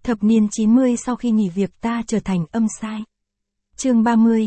Thập niên 90 sau khi nghỉ việc ta trở thành âm sai. Chương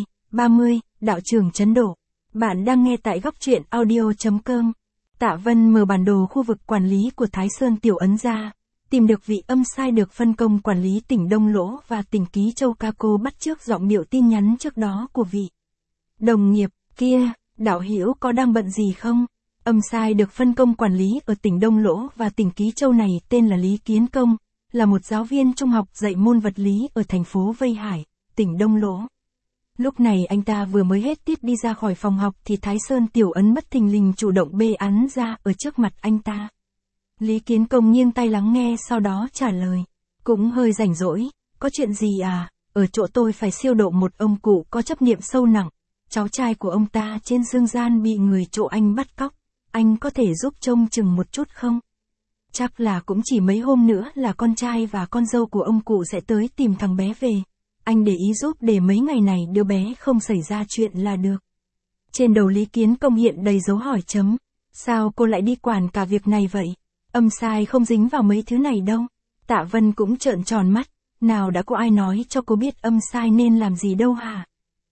30, đạo trường chấn độ. Bạn đang nghe tại góc truyện audio.com. Tạ Vân mở bản đồ khu vực quản lý của Thái Sơn Tiểu Ấn ra, tìm được vị âm sai được phân công quản lý tỉnh Đông Lỗ và tỉnh Ký Châu Caco bắt chước giọng điệu tin nhắn trước đó của vị đồng nghiệp kia. Đạo hữu có đang bận gì không? Âm sai được phân công quản lý ở tỉnh Đông Lỗ và tỉnh Ký Châu này tên là Lý Kiến Công, là một giáo viên trung học dạy môn vật lý ở thành phố Vây Hải, tỉnh Đông Lỗ. Lúc này anh ta vừa mới hết tiết đi ra khỏi phòng học thì Thái Sơn Tiểu Ấn bất thình lình chủ động bê án ra ở trước mặt anh ta. Lý Kiến Công nghiêng tai lắng nghe sau đó trả lời. Cũng hơi rảnh rỗi, có chuyện gì à? Ở chỗ tôi phải siêu độ một ông cụ có chấp niệm sâu nặng. Cháu trai của ông ta trên dương gian bị người chỗ anh bắt cóc. Anh có thể giúp trông chừng một chút không? Chắc là cũng chỉ mấy hôm nữa là con trai và con dâu của ông cụ sẽ tới tìm thằng bé về. Anh để ý giúp để mấy ngày này đứa bé không xảy ra chuyện là được. Trên đầu Lý Kiến Công hiện đầy dấu hỏi chấm. Sao cô lại đi quản cả việc này vậy? Âm sai không dính vào mấy thứ này đâu. Tạ Vân cũng trợn tròn mắt. Nào đã có ai nói cho cô biết âm sai nên làm gì đâu hả?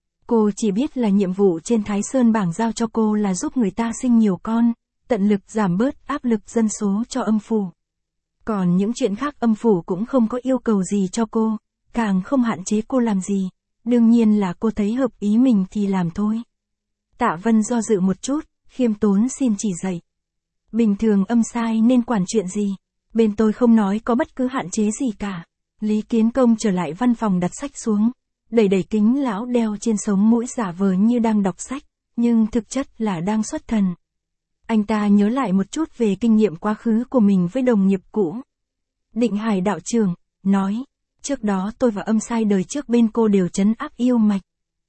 Cô chỉ biết là nhiệm vụ trên Thái Sơn bảng giao cho cô là giúp người ta sinh nhiều con, tận lực giảm bớt áp lực dân số cho âm phủ. Còn những chuyện khác âm phủ cũng không có yêu cầu gì cho cô, càng không hạn chế cô làm gì, đương nhiên là cô thấy hợp ý mình thì làm thôi. Tạ Vân do dự một chút, khiêm tốn xin chỉ dạy. Bình thường âm sai nên quản chuyện gì, bên tôi không nói có bất cứ hạn chế gì cả. Lý Kiến Công trở lại văn phòng đặt sách xuống, đẩy kính lão đeo trên sống mũi giả vờ như đang đọc sách, nhưng thực chất là đang xuất thần. Anh ta nhớ lại một chút về kinh nghiệm quá khứ của mình với đồng nghiệp cũ. Định Hải đạo trưởng nói, trước đó tôi và âm sai đời trước bên cô đều trấn áp yêu mạch.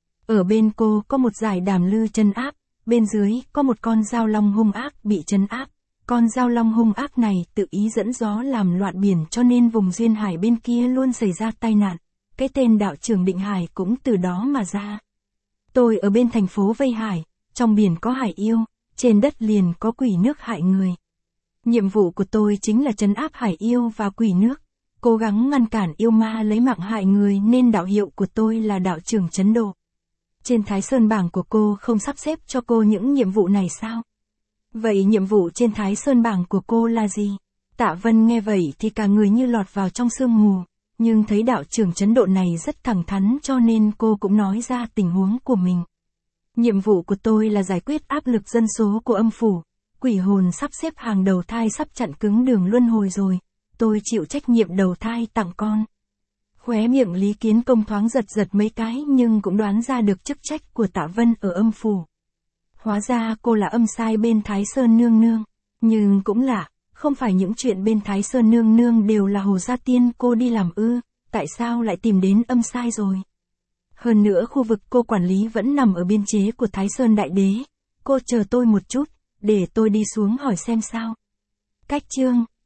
Ở bên cô có một giải đàm lư trấn áp, bên dưới có một con dao long hung ác bị trấn áp. Con dao long hung ác này tự ý dẫn gió làm loạn biển cho nên vùng duyên hải bên kia luôn xảy ra tai nạn. Cái tên đạo trưởng Định Hải cũng từ đó mà ra. Tôi ở bên thành phố Vây Hải, trong biển có hải yêu, trên đất liền có quỷ nước hại người. Nhiệm vụ của tôi chính là trấn áp hải yêu và quỷ nước, cố gắng ngăn cản yêu ma lấy mạng hại người nên đạo hiệu của tôi là đạo trưởng trấn độ. Trên Thái Sơn bảng của cô không sắp xếp cho cô những nhiệm vụ này sao? Vậy nhiệm vụ trên Thái Sơn bảng của cô là gì? Tạ Vân nghe vậy thì cả người như lọt vào trong sương mù, nhưng thấy đạo trưởng trấn độ này rất thẳng thắn cho nên cô cũng nói ra tình huống của mình. Nhiệm vụ của tôi là giải quyết áp lực dân số của âm phủ, quỷ hồn sắp xếp hàng đầu thai sắp chặn cứng đường luân hồi rồi, tôi chịu trách nhiệm đầu thai tặng con. Khóe miệng Lý Kiến Công thoáng giật mấy cái nhưng cũng đoán ra được chức trách của Tạ Vân ở âm phủ. Hóa ra cô là âm sai bên Thái Sơn nương nương, nhưng cũng lạ, không phải những chuyện bên Thái Sơn nương nương đều là Hồ Gia Tiên cô đi làm ư, tại sao lại tìm đến âm sai rồi? Hơn nữa khu vực cô quản lý vẫn nằm ở biên chế của Thái Sơn Đại Đế, cô chờ tôi một chút, để tôi đi xuống hỏi xem sao. Cách chương